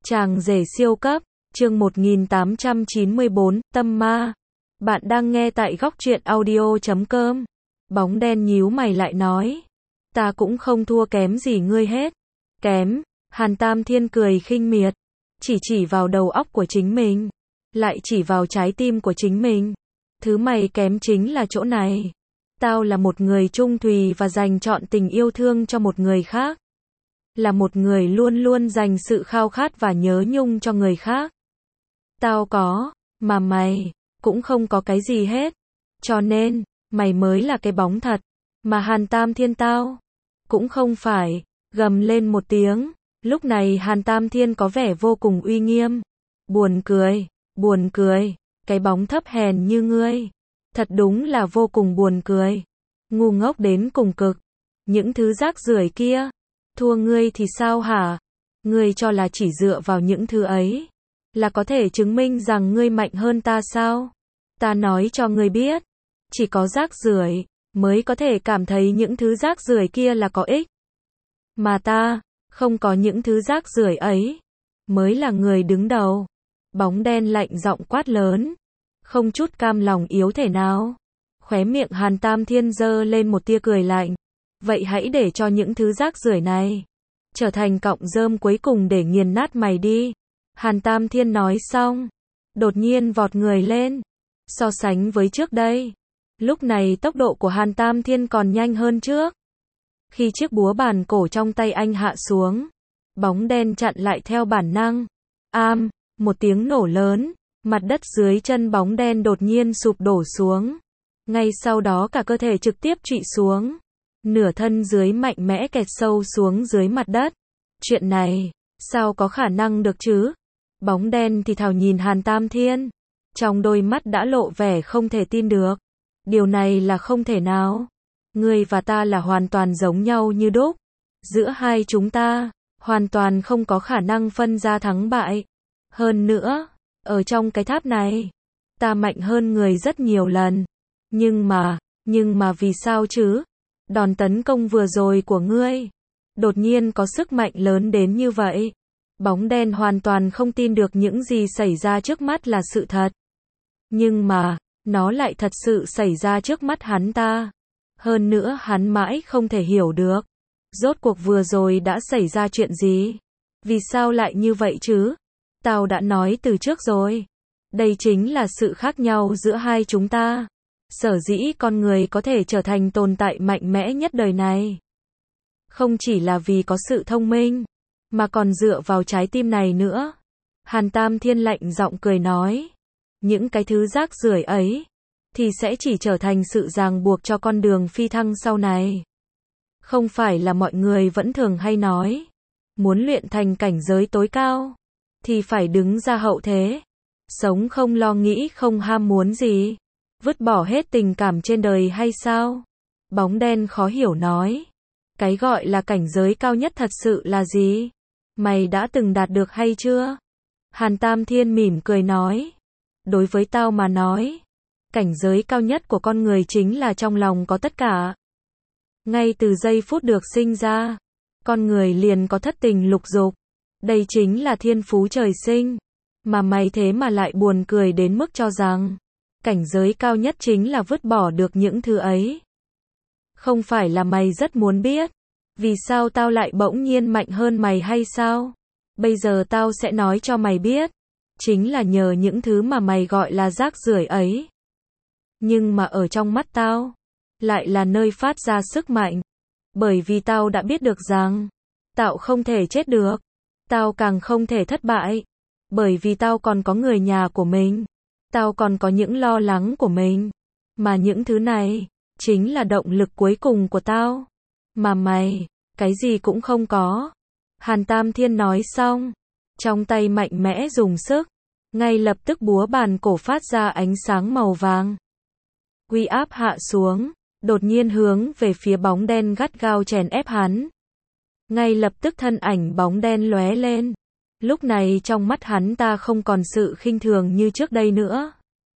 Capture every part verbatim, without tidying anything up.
Chàng rể siêu cấp, chương một nghìn tám trăm chín mươi bốn, tâm ma. Bạn đang nghe tại góc truyện audio chấm com. Bóng đen nhíu mày lại nói. Ta cũng không thua kém gì ngươi hết. Kém, Hàn Tam Thiên cười khinh miệt. Chỉ chỉ vào đầu óc của chính mình. Lại chỉ vào trái tim của chính mình. Thứ mày kém chính là chỗ này. Tao là một người trung thùy và dành trọn tình yêu thương cho một người khác. Là một người luôn luôn dành sự khao khát và nhớ nhung cho người khác. Tao có, mà mày, cũng không có cái gì hết. Cho nên, mày mới là cái bóng thật. Mà Hàn Tam Thiên tao, cũng không phải, gầm lên một tiếng. Lúc này Hàn Tam Thiên có vẻ vô cùng uy nghiêm. Buồn cười, buồn cười, cái bóng thấp hèn như ngươi. Thật đúng là vô cùng buồn cười. Ngu ngốc đến cùng cực. Những thứ rác rưởi kia. Thua ngươi thì sao hả? Ngươi cho là chỉ dựa vào những thứ ấy là có thể chứng minh rằng ngươi mạnh hơn ta sao? Ta nói cho ngươi biết, chỉ có rác rưởi mới có thể cảm thấy những thứ rác rưởi kia là có ích. Mà ta, không có những thứ rác rưởi ấy, mới là người đứng đầu. Bóng đen lạnh giọng quát lớn, không chút cam lòng yếu thể nào. Khóe miệng Hàn Tam Thiên giơ lên một tia cười lạnh. Vậy hãy để cho những thứ rác rưởi này trở thành cọng rơm cuối cùng để nghiền nát mày đi. Hàn Tam Thiên nói xong, đột nhiên vọt người lên. So sánh với trước đây, lúc này tốc độ của Hàn Tam Thiên còn nhanh hơn trước. Khi chiếc búa bàn cổ trong tay anh hạ xuống, bóng đen chặn lại theo bản năng. Am, một tiếng nổ lớn, mặt đất dưới chân bóng đen đột nhiên sụp đổ xuống. Ngay sau đó cả cơ thể trực tiếp trụy xuống. Nửa thân dưới mạnh mẽ kẹt sâu xuống dưới mặt đất. Chuyện này, sao có khả năng được chứ? Bóng đen thì thào nhìn Hàn Tam Thiên. Trong đôi mắt đã lộ vẻ không thể tin được. Điều này là không thể nào. Ngươi và ta là hoàn toàn giống nhau như đúc. Giữa hai chúng ta, hoàn toàn không có khả năng phân ra thắng bại. Hơn nữa, ở trong cái tháp này, ta mạnh hơn người rất nhiều lần. Nhưng mà, nhưng mà vì sao chứ? Đòn tấn công vừa rồi của ngươi đột nhiên có sức mạnh lớn đến như vậy. Bóng đen hoàn toàn không tin được những gì xảy ra trước mắt là sự thật. Nhưng mà, nó lại thật sự xảy ra trước mắt hắn ta. Hơn nữa hắn mãi không thể hiểu được. Rốt cuộc vừa rồi đã xảy ra chuyện gì? Vì sao lại như vậy chứ? Tao đã nói từ trước rồi. Đây chính là sự khác nhau giữa hai chúng ta. Sở dĩ con người có thể trở thành tồn tại mạnh mẽ nhất đời này. Không chỉ là vì có sự thông minh, mà còn dựa vào trái tim này nữa. Hàn Tam Thiên lạnh giọng cười nói. Những cái thứ rác rưởi ấy, thì sẽ chỉ trở thành sự ràng buộc cho con đường phi thăng sau này. Không phải là mọi người vẫn thường hay nói, muốn luyện thành cảnh giới tối cao, thì phải đứng ra hậu thế. Sống không lo nghĩ không ham muốn gì. Vứt bỏ hết tình cảm trên đời hay sao? Bóng đen khó hiểu nói. Cái gọi là cảnh giới cao nhất thật sự là gì? Mày đã từng đạt được hay chưa? Hàn Tam Thiên mỉm cười nói. Đối với tao mà nói, cảnh giới cao nhất của con người chính là trong lòng có tất cả. Ngay từ giây phút được sinh ra, con người liền có thất tình lục dục. Đây chính là thiên phú trời sinh. Mà mày thế mà lại buồn cười đến mức cho rằng cảnh giới cao nhất chính là vứt bỏ được những thứ ấy. Không phải là mày rất muốn biết vì sao tao lại bỗng nhiên mạnh hơn mày hay sao? Bây giờ tao sẽ nói cho mày biết. Chính là nhờ những thứ mà mày gọi là rác rưởi ấy. Nhưng mà ở trong mắt tao, lại là nơi phát ra sức mạnh. Bởi vì tao đã biết được rằng, tao không thể chết được. Tao càng không thể thất bại. Bởi vì tao còn có người nhà của mình. Tao còn có những lo lắng của mình. Mà những thứ này, chính là động lực cuối cùng của tao. Mà mày, cái gì cũng không có. Hàn Tam Thiên nói xong, trong tay mạnh mẽ dùng sức. Ngay lập tức búa bàn cổ phát ra ánh sáng màu vàng. Uy áp hạ xuống, đột nhiên hướng về phía bóng đen gắt gao chèn ép hắn. Ngay lập tức thân ảnh bóng đen lóe lên. Lúc này trong mắt hắn ta không còn sự khinh thường như trước đây nữa,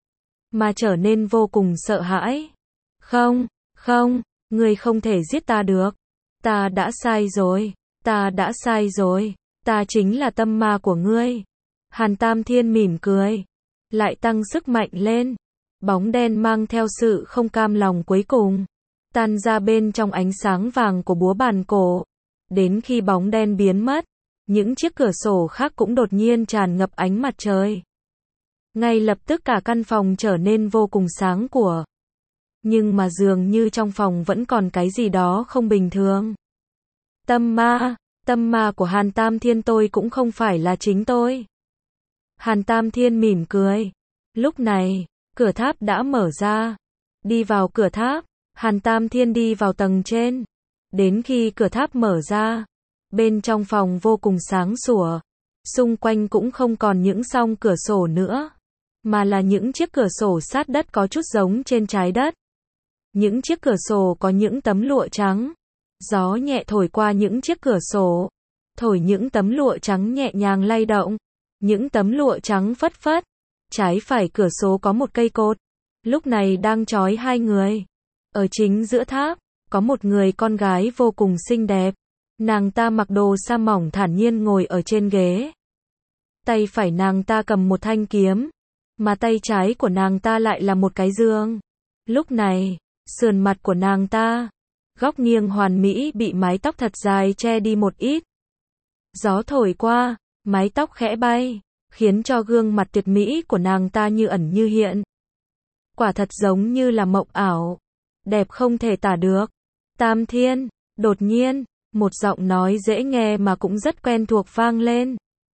mà trở nên vô cùng sợ hãi. Không, không, ngươi không thể giết ta được. Ta đã sai rồi, ta đã sai rồi, Ta chính là tâm ma của ngươi. Hàn Tam Thiên mỉm cười, lại tăng sức mạnh lên. Bóng đen mang theo sự không cam lòng cuối cùng, tan ra bên trong ánh sáng vàng của búa bàn cổ. Đến khi bóng đen biến mất, những chiếc cửa sổ khác cũng đột nhiên tràn ngập ánh mặt trời. Ngay lập tức cả căn phòng trở nên vô cùng sáng của. Nhưng mà dường như trong phòng vẫn còn cái gì đó không bình thường. Tâm ma, tâm ma của Hàn Tam Thiên tôi cũng không phải là chính tôi. Hàn Tam Thiên mỉm cười. Lúc này, cửa tháp đã mở ra. Đi vào cửa tháp, Hàn Tam Thiên đi vào tầng trên. Đến khi cửa tháp mở ra, bên trong phòng vô cùng sáng sủa. Xung quanh cũng không còn những song cửa sổ nữa, mà là những chiếc cửa sổ sát đất có chút giống trên trái đất. Những chiếc cửa sổ có những tấm lụa trắng. Gió nhẹ thổi qua những chiếc cửa sổ, thổi những tấm lụa trắng nhẹ nhàng lay động. Những tấm lụa trắng phất phất. Trái phải cửa sổ có một cây cột, lúc này đang trói hai người. Ở chính giữa tháp, có một người con gái vô cùng xinh đẹp. Nàng ta mặc đồ sa mỏng thản nhiên ngồi ở trên ghế. Tay phải nàng ta cầm một thanh kiếm, mà tay trái của nàng ta lại là một cái dương. Lúc này, sườn mặt của nàng ta, góc nghiêng hoàn mỹ bị mái tóc thật dài che đi một ít. Gió thổi qua, mái tóc khẽ bay, khiến cho gương mặt tuyệt mỹ của nàng ta như ẩn như hiện. Quả thật giống như là mộng ảo, đẹp không thể tả được. Tam Thiên, đột nhiên, một giọng nói dễ nghe mà cũng rất quen thuộc vang lên.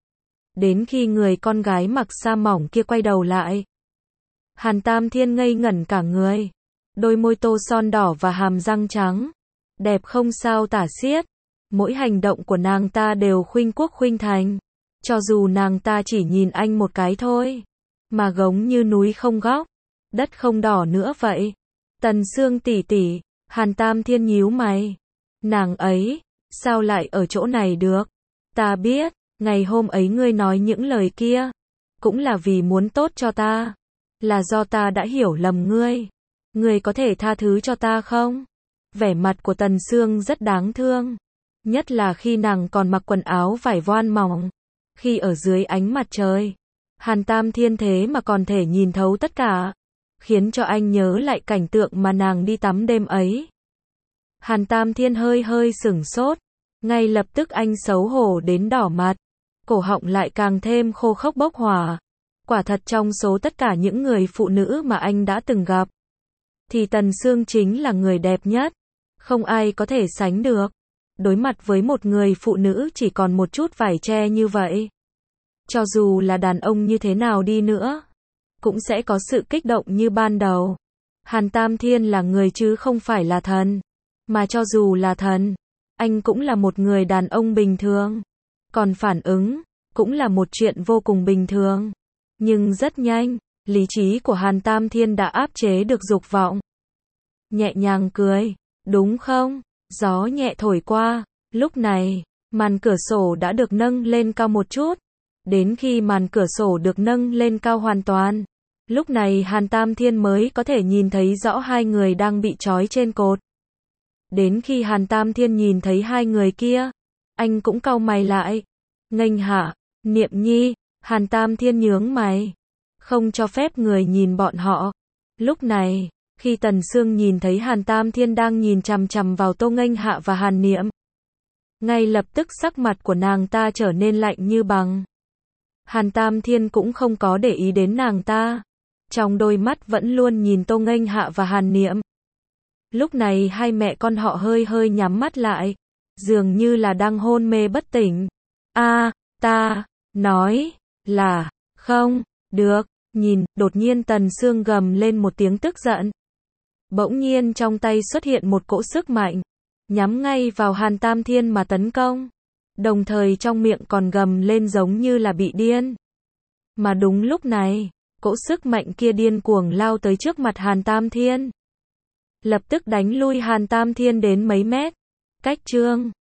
Đến khi người con gái mặc sa mỏng kia quay đầu lại, Hàn Tam Thiên ngây ngẩn cả người. Đôi môi tô son đỏ và hàm răng trắng, đẹp không sao tả xiết. Mỗi hành động của nàng ta đều khuynh quốc khuynh thành. Cho dù nàng ta chỉ nhìn anh một cái thôi, mà giống như núi không góc, đất không đỏ nữa vậy. Tần Sương tỷ tỷ, Hàn Tam Thiên nhíu mày. Nàng ấy, sao lại ở chỗ này được? Ta biết, ngày hôm ấy ngươi nói những lời kia, cũng là vì muốn tốt cho ta. Là do ta đã hiểu lầm ngươi. Ngươi có thể tha thứ cho ta không? Vẻ mặt của Tần Sương rất đáng thương. Nhất là khi nàng còn mặc quần áo vải voan mỏng. Khi ở dưới ánh mặt trời, Hàn Tam Thiên thế mà còn thể nhìn thấu tất cả, khiến cho anh nhớ lại cảnh tượng mà nàng đi tắm đêm ấy. Hàn Tam Thiên hơi hơi sửng sốt, ngay lập tức anh xấu hổ đến đỏ mặt, cổ họng lại càng thêm khô khốc bốc hỏa. Quả thật trong số tất cả những người phụ nữ mà anh đã từng gặp, thì Tần Sương chính là người đẹp nhất, không ai có thể sánh được. Đối mặt với một người phụ nữ chỉ còn một chút vải che như vậy, cho dù là đàn ông như thế nào đi nữa, cũng sẽ có sự kích động như ban đầu. Hàn Tam Thiên là người chứ không phải là thần, mà cho dù là thần, anh cũng là một người đàn ông bình thường. Còn phản ứng, cũng là một chuyện vô cùng bình thường. Nhưng rất nhanh, lý trí của Hàn Tam Thiên đã áp chế được dục vọng. Nhẹ nhàng cười, đúng không? Gió nhẹ thổi qua, lúc này, màn cửa sổ đã được nâng lên cao một chút. Đến khi màn cửa sổ được nâng lên cao hoàn toàn, lúc này Hàn Tam Thiên mới có thể nhìn thấy rõ hai người đang bị trói trên cột. Đến khi Hàn Tam Thiên nhìn thấy hai người kia, anh cũng cau mày lại. Nghênh hạ, Niệm Nhi, Hàn Tam Thiên nhướng mày, không cho phép người nhìn bọn họ. Lúc này, khi Tần Sương nhìn thấy Hàn Tam Thiên đang nhìn chằm chằm vào Tô Nghênh Hạ và Hàn Niệm, ngay lập tức sắc mặt của nàng ta trở nên lạnh như băng. Hàn Tam Thiên cũng không có để ý đến nàng ta, trong đôi mắt vẫn luôn nhìn Tô Nghênh Hạ và Hàn Niệm. Lúc này hai mẹ con họ hơi hơi nhắm mắt lại, dường như là đang hôn mê bất tỉnh. A, ta nói là không được. Nhìn, đột nhiên Tần Sương gầm lên một tiếng tức giận. Bỗng nhiên trong tay xuất hiện một cỗ sức mạnh, nhắm ngay vào Hàn Tam Thiên mà tấn công. Đồng thời trong miệng còn gầm lên giống như là bị điên. Mà đúng lúc này, cỗ sức mạnh kia điên cuồng lao tới trước mặt Hàn Tam Thiên. Lập tức đánh lui Hàn Tam Thiên đến mấy mét. Cách chương